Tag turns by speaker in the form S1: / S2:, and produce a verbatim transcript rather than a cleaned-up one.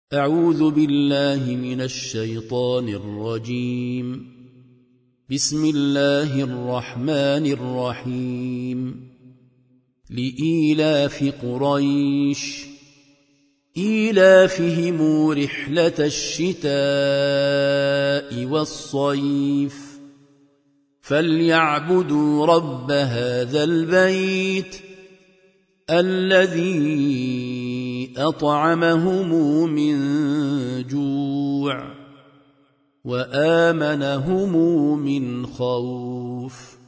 S1: أعوذ بالله من الشيطان الرجيم. بسم الله الرحمن الرحيم. لإيلاف قريش إيلافهم رحلة الشتاء والصيف فليعبدوا رب هذا البيت الذي أطعمهم من جوع وآمنهم من خوف.